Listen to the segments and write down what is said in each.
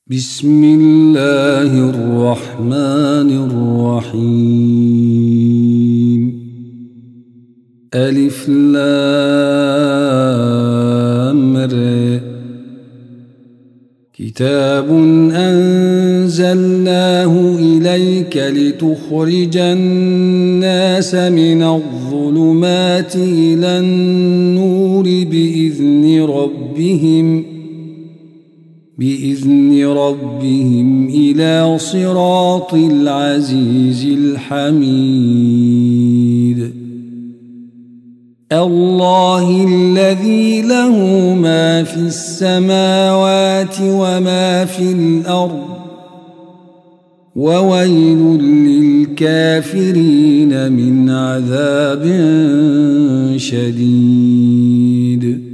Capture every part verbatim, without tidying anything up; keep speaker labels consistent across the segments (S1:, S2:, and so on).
S1: بسم الله الرحمن الرحيم. ألف لام ر. كتاب أنزلناه إليك لتخرج الناس من الظلمات إلى النور بإذن ربهم بإذن ربهم إلى صراط العزيز الحميد. الله الذي له ما في السماوات وما في الأرض، وويل للكافرين من عذاب شديد.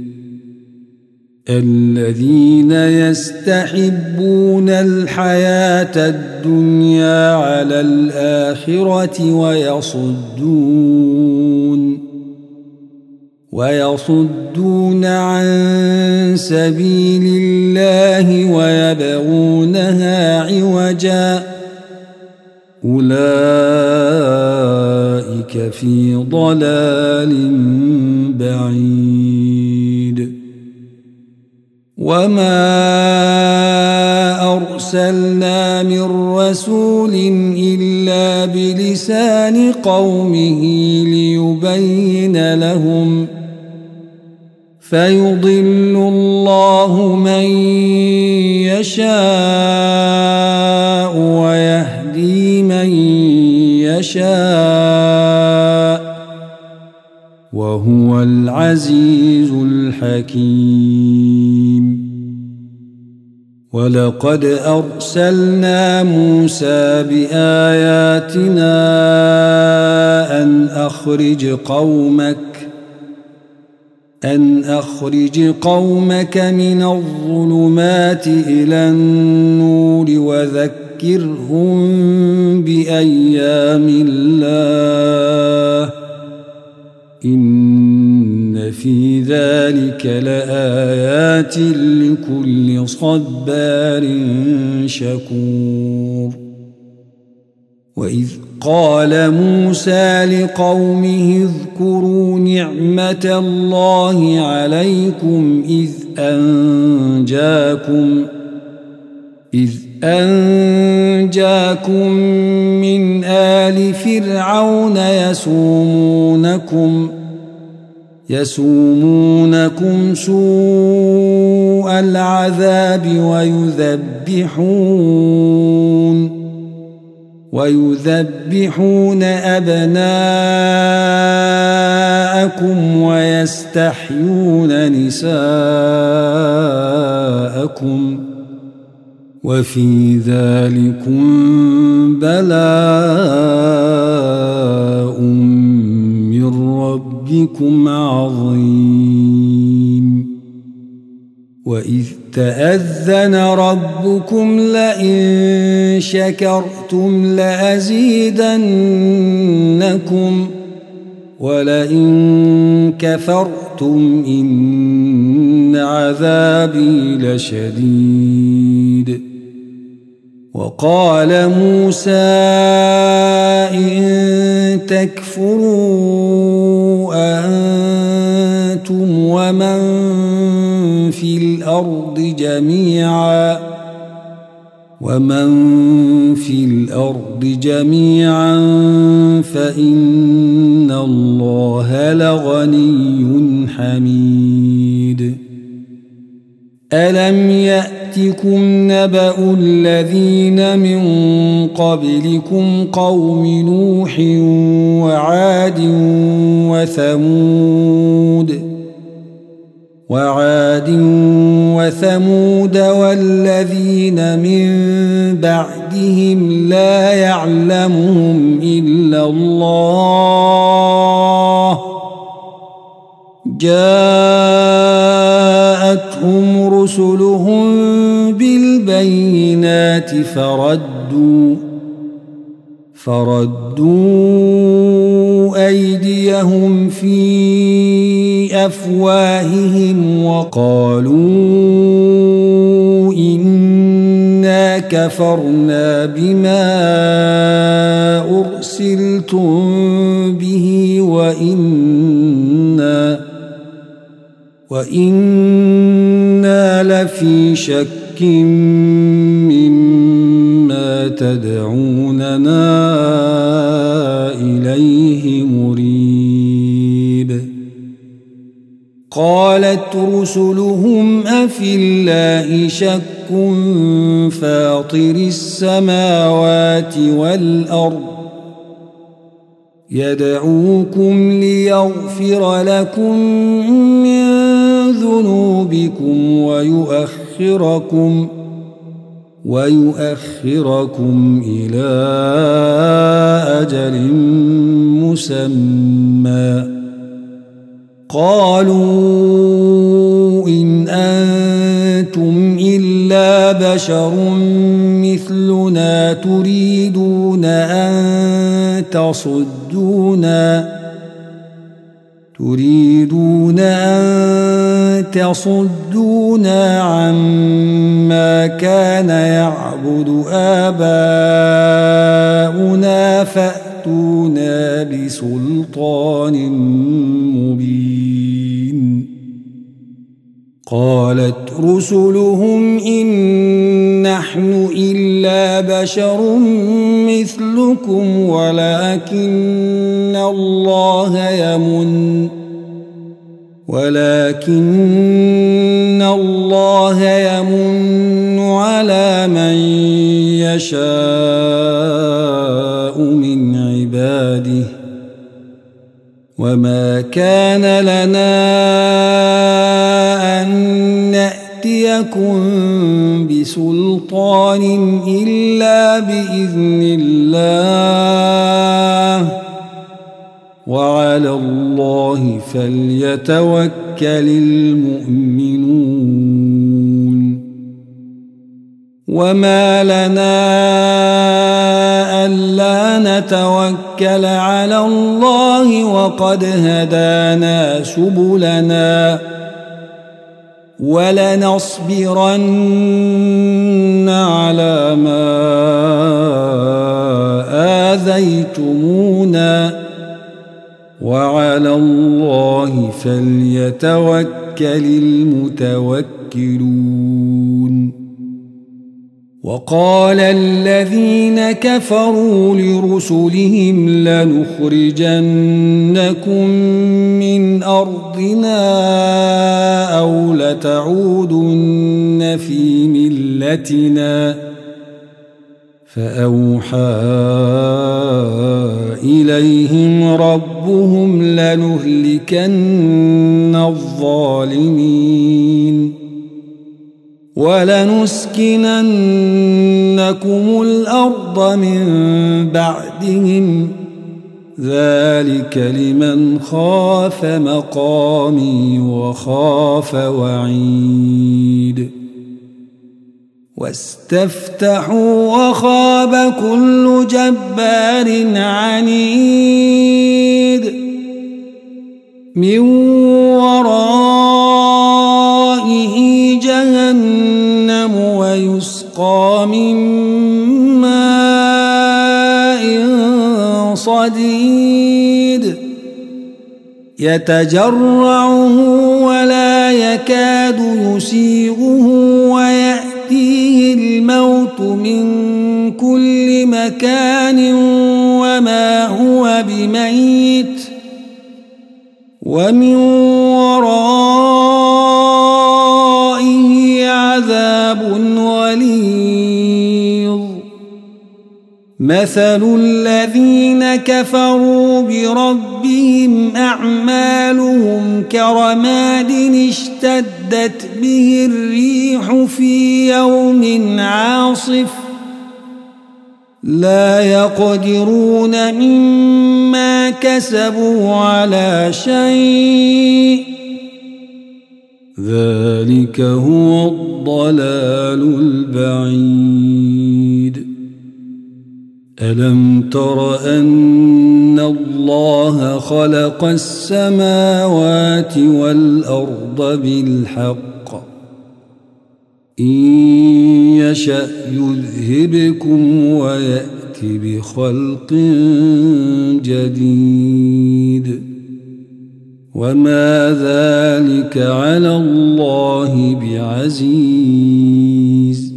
S1: الذين يستحبون الحياة الدنيا على الآخرة ويصدون ويصدون عن سبيل الله ويبغونها عوجا، أولئك في ضلال بعيد. وما أرسلنا من رسول إلا بلسان قومه ليبين لهم، فيضل الله من يشاء ويهدي من يشاء، وهو العزيز الحكيم. ولقد أرسلنا موسى بآياتنا أن أخرج قومك أن أخرج قومك من الظلمات إلى النور وذكرهم بأيام الله، إن في ذلك لآيات لكل صبار شكور. وإذ قال موسى لقومه اذكروا نعمة الله عليكم إذ أنجاكم إذ أنجاكم من آل فرعون يسومونكم يسومونكم سوء العذاب ويذبحون ويذبحون أبناءكم ويستحيون نساءكم، وفي ذلكم بلاء من ربكم عظيم. وإذ تأذن ربكم لئن شكرتم لأزيدنكم ولئن كفرتم إن عذابي لشديد. وقال موسى إن تكفروا أنتم ومن في الأرض جميعا ومن في الأرض جميعا فإن الله لغني حميد. ألم يأتكم نبأ الذين من قبلكم قوم نوح وعاد وثمود وعاد وثمود والذين من بعدهم لا يعلمهم إلا الله، جاءتهم رسلهم بالبينات فردوا فردوا أيديهم في أفواههم وقالوا إنا كفرنا بما أرسلتم به وإنا وإنا لفي شك مما تدعوننا إليه مريب قالت رسلهم أفي الله شك فاطر السماوات والأرض يدعوكم ليغفر لكم من ذنوبكم ويؤخركم ويؤخركم إلى أجل مسمى قالوا إن أنتم إلا بشر مثلنا تريدون أن تصدونا تريدون أن تصدونا عما كان يعبد آباؤنا فأتونا بسلطان مبين قالت رسلهم إن نحن إلا بشر مثلكم ولكن الله يمن ولكن الله يمن على من يشاء من عباده وما كان لنا أن نأتيكم بسلطان إلا بإذن الله وعلى الله فليتوكل المؤمنون وما لنا ألا نتوكل على الله وقد هدانا سبلنا ولنصبرن على ما آذيتمونا وعلى الله فليتوكل المتوكلون وقال الذين كفروا لرسلهم لنخرجنكم من أرضنا أو لتعودن في ملتنا فأوحى إليهم ربهم لنهلكن الظالمين ولنسكننكم الأرض من بعدهم ذلك لمن خاف مقامي وخاف وعيد واستفتحوا وخاب كل جبار عنيد من ورائه جهنم ويسقى من ماء صديد يتجرعه ولا يكاد يسيغه ويأتيه الموت من كل مكان وما هو بميت ومن ورائه عذاب غليظ مثل الذين كفروا بربهم أعمالهم كرماد اشتدت به الريح في يوم عاصف لا يقدرون مما كسبوا على شيء ذلك هو الضلال البعيد ألم تر أن الله خلق السماوات والأرض بالحق إن يشأ يذهبكم ويأت بخلق جديد وما ذلك على الله بعزيز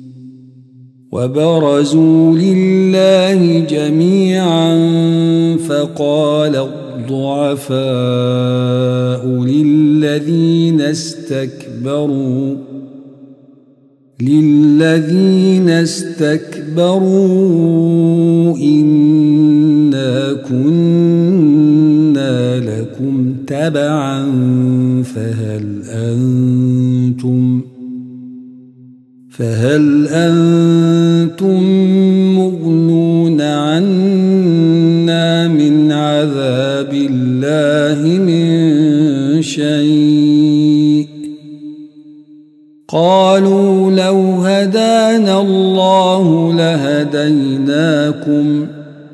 S1: وبرزوا لله جميعا فقال الضعفاء للذين استكبروا للذين استكبروا إنا كنا لكم تبعا فهل أنتم فهل أنتم مغنون عنا من عذاب الله من شيء قالوا لو هدانا الله لهديناكم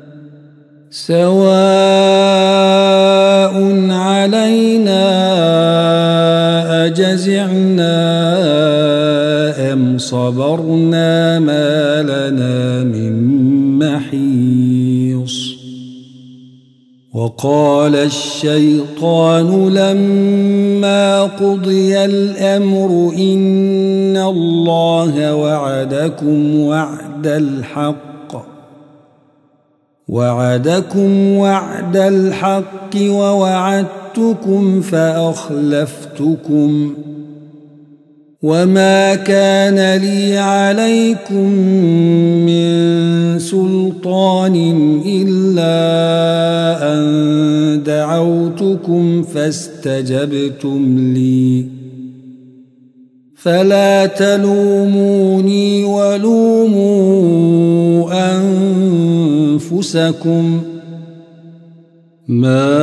S1: سواء علينا أجزعنا أم صبرنا ما لنا من محيص وقال الشيطان لما قضي الأمر إن الله وعدكم وعد الحق وعدكم وعد الحق ووعدتكم فأخلفتكم وما كان لي عليكم من سلطان إلا أن دعوتكم فاستجبتم لي فلا تلوموني ولوموا أنفسكم ما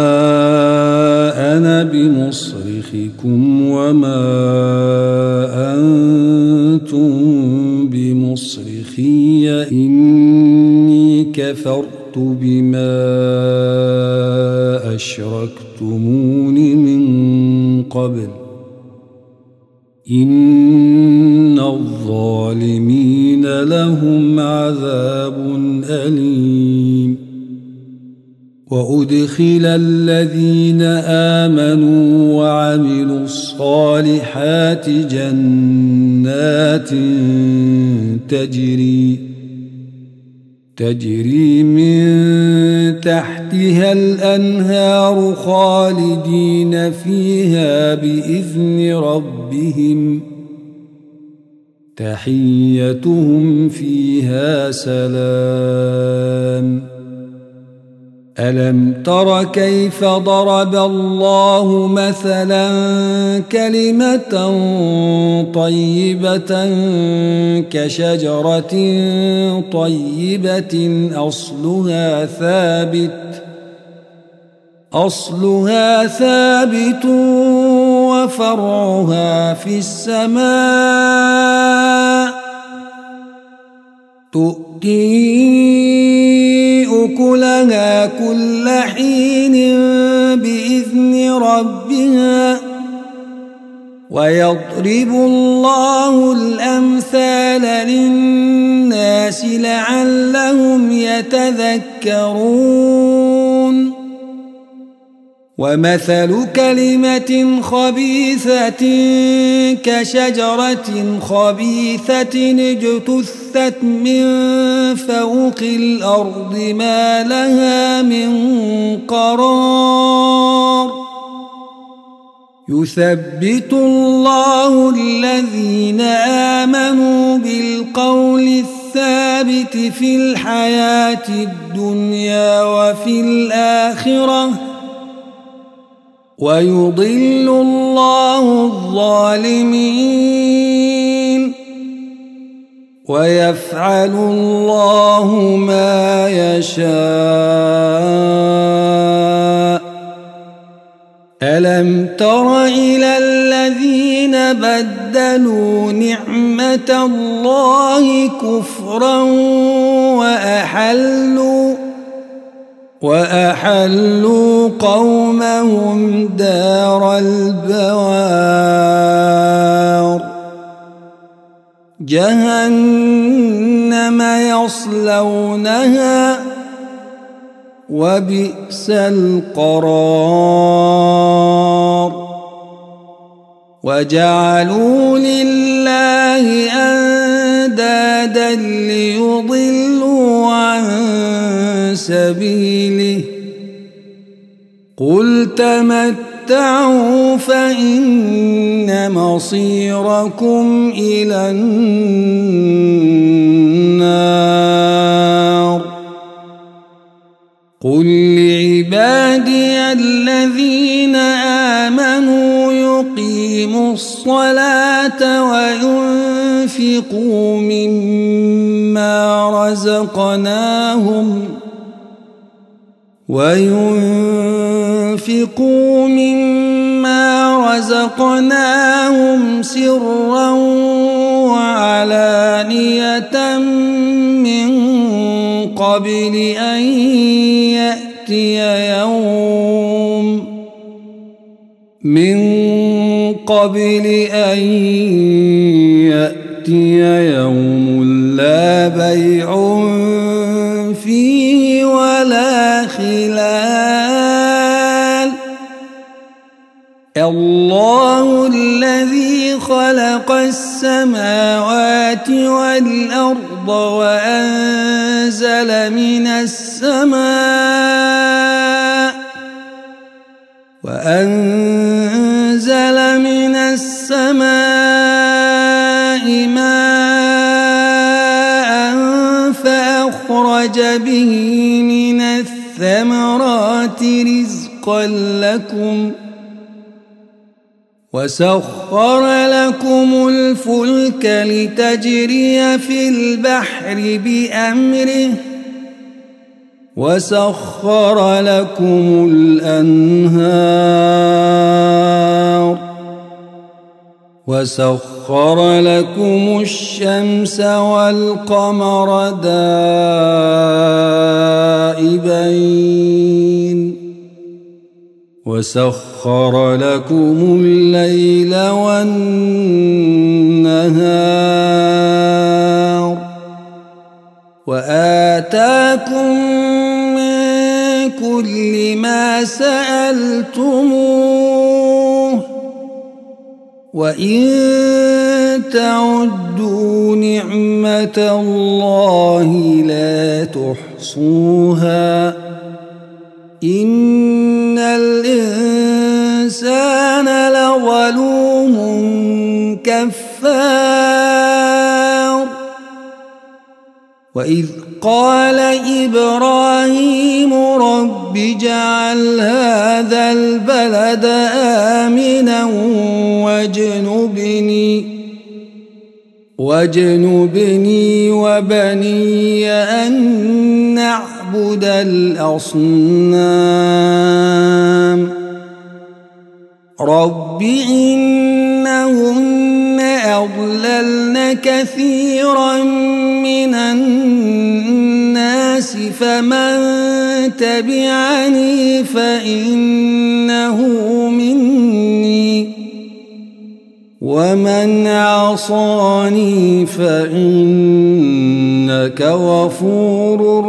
S1: أنا بمصرخكم وما أنتم بمصرخي إني كفرت بما أشركتمون من قبل إن الظالمين لهم عذاب أليم وأدخل الذين آمنوا وعملوا الصالحات جنات تجري تجري من تحتها الأنهار خالدين فيها بإذن ربهم تحيتهم فيها سلام ألم تر كيف ضرب الله مثلا كلمة طيبة كشجرة طيبة أصلها ثابت أصلها ثابت وفرعها في السماء تؤتي أكلها كل حين بإذن ربها ويضرب الله الأمثال للناس لعلهم يتذكرون ومثل كلمة خبيثة كشجرة خبيثة اجتثت من فوق الأرض ما لها من قرار يثبت الله الذين آمنوا بالقول الثابت في الحياة الدنيا وفي الآخرة ويضل الله الظالمين ويفعل الله ما يشاء ألم تر إلى الذين بدلوا نعمة الله كفرا وأحلوا وأحلوا قومهم دار البوار جهنم يصلونها وبئس القرار وجعلوا لله أندادا ليضلوا عن سبيله قل تمتعوا فإن مصيركم إلى النار قل لعبادي الذين آمنوا يقيموا الصلاة وينفقوا مما رزقناهم وينفقوا مما رزقناهم سرا وعلانية من قبل أن يأتي يوم من قبل أن يأتي يوم لا بيع فيه ولا خلال الله الذي خلق السماوات والأرض وأنزل من السماء وأنزل من السماء ماء فأخرج به من الثمرات رزقا لكم وسخر لكم الفلك لتجري في البحر بأمره وسخر لكم الأنهار وسخر لكم الشمس والقمر دائبين وسخر لكم الليل والنهار وآتاكم من كل ما سألتموه وإن تعدوا نعمة الله لا تحصوها إن الإنسان لظلوم كفار وإذ قال إبراهيم رب اجعل هذا البلد آمنا واجنبني واجنبني وبني أن نعبد الأصنام رب إنهن أضللن كثيرا من الناس فمن تبعني فإنه مني ومن عصاني فإنك غفور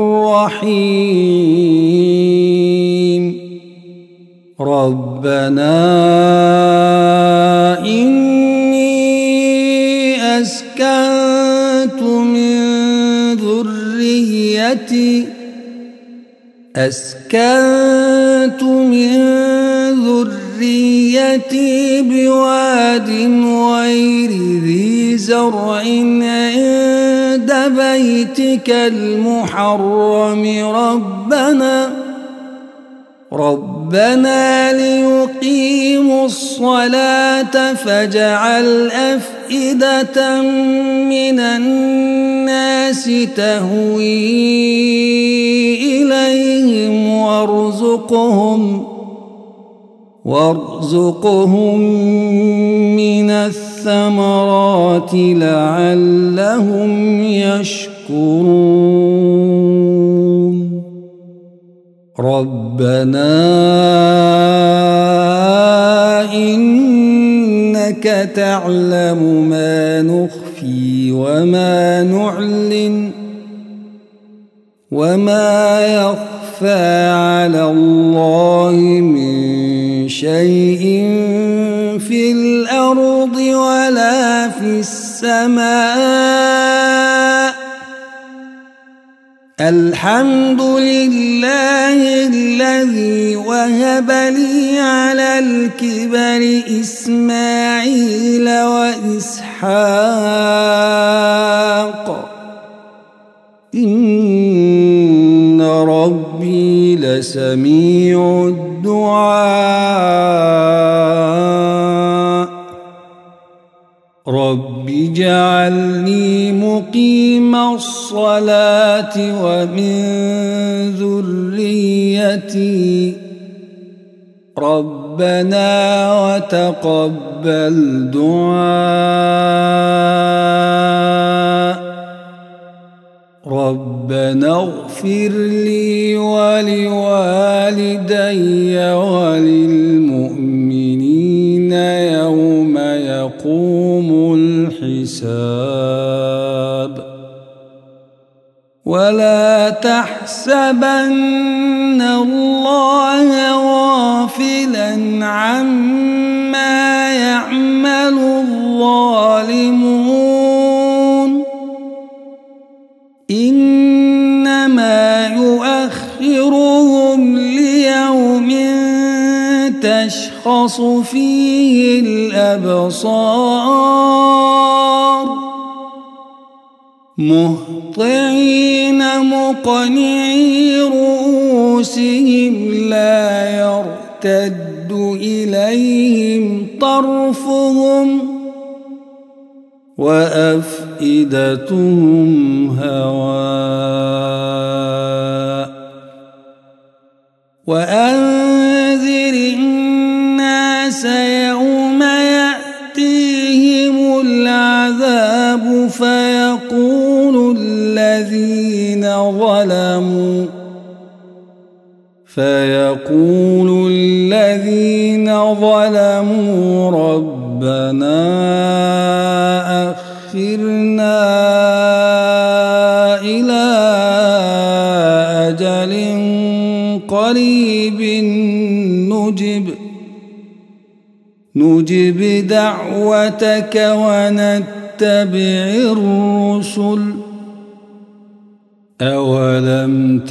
S1: رحيم ربنا إني أسكنت من ذريتي أسكنت من ذريتي بواد غير ذي زرع عند بيتك المحرم ربنا ربنا ليقيموا الصلاة فاجعل أفئدة من الناس تهوي إليهم وارزقهم وارزقهم من الثمرات لعلهم يشكرون ربنا إنك تعلم ما نخفي وما نعلن وما يخفى على الله من شيء في الأرض ولا في السماء. الحمد لله الذي وهب لي على الكبر إسماعيل وإسحاق إن ربي لسميع الدعاء. رب اجعلني مقيم الصلاة ومن ذريتي ربنا وتقبل دعاء. ربنا اغفر لي ولوالدي وللمؤمنين يوم يقوم الحساب. ولا تحسبن الله غافلا عما يعمل الظالمون إنما يؤخرهم ليوم تشخص فيه الأبصار مهطعين مقنعي رؤوسهم لا يرتد إليهم طرفهم وأفئدتهم هواء. وأنذر الناس يوم يأتيهم العذاب فيقول الذين ظلموا فيقول الذين ظلموا ربنا أخرنا إلى أجل قريب نجب نجب دعوتك ونتبع الرسل أولم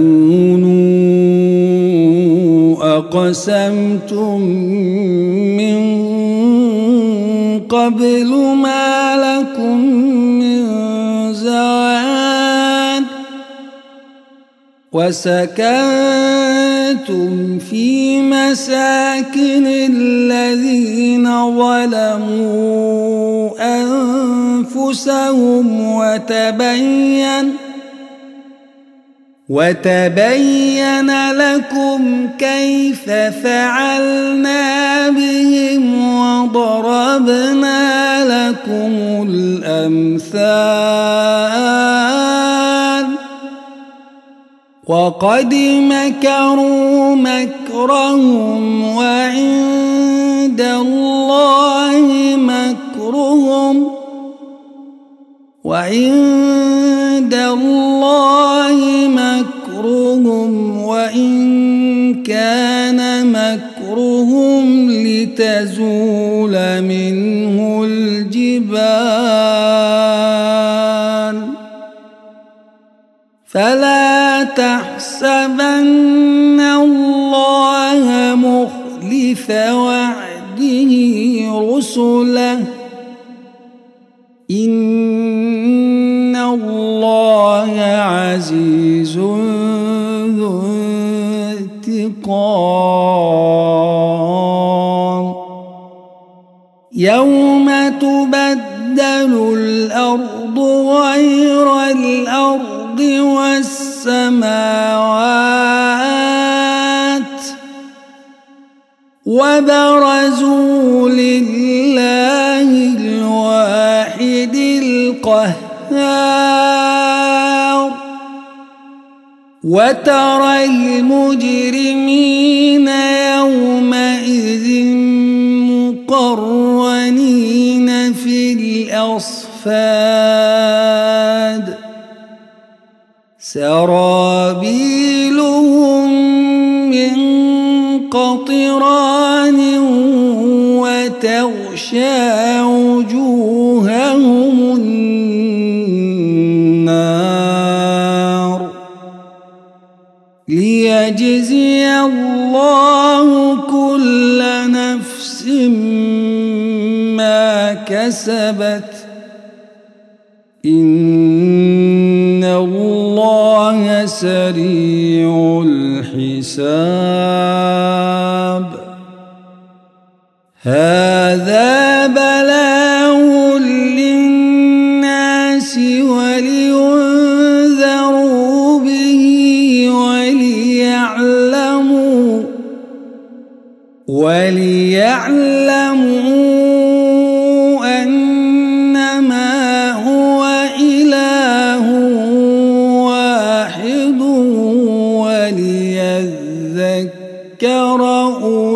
S1: تكونوا أقسمتم من قبل ما لكم من زوال وسكنتم في مساكن الذين ظلموا أنفسهم وتبين وتبين لكم كيف فعلنا بهم وضربنا لكم الأمثال وقد مكروا مكرهم وعند الله مكرهم وعند الله مكرهم وإن كان مكرهم لتزول منه الجبال فلا تحسبن الله مخلف وعده رسله إن الله عزيز ذو انتقام يوم تبدل الأرض غير الأرض والسماوات وبرزوا لله الواحد القهار وترى المجرمين يومئذ مقرنين في الأصفاد صفاد سرابيلهم من قطران وتغشى وجوههم النار ليجزي الله كل نفس ما كسبت إن الله سريع الحساب هذا بلاغ للناس ولينذروا به وليعلموا وليعلموا أنما هو إله واحد وليذكر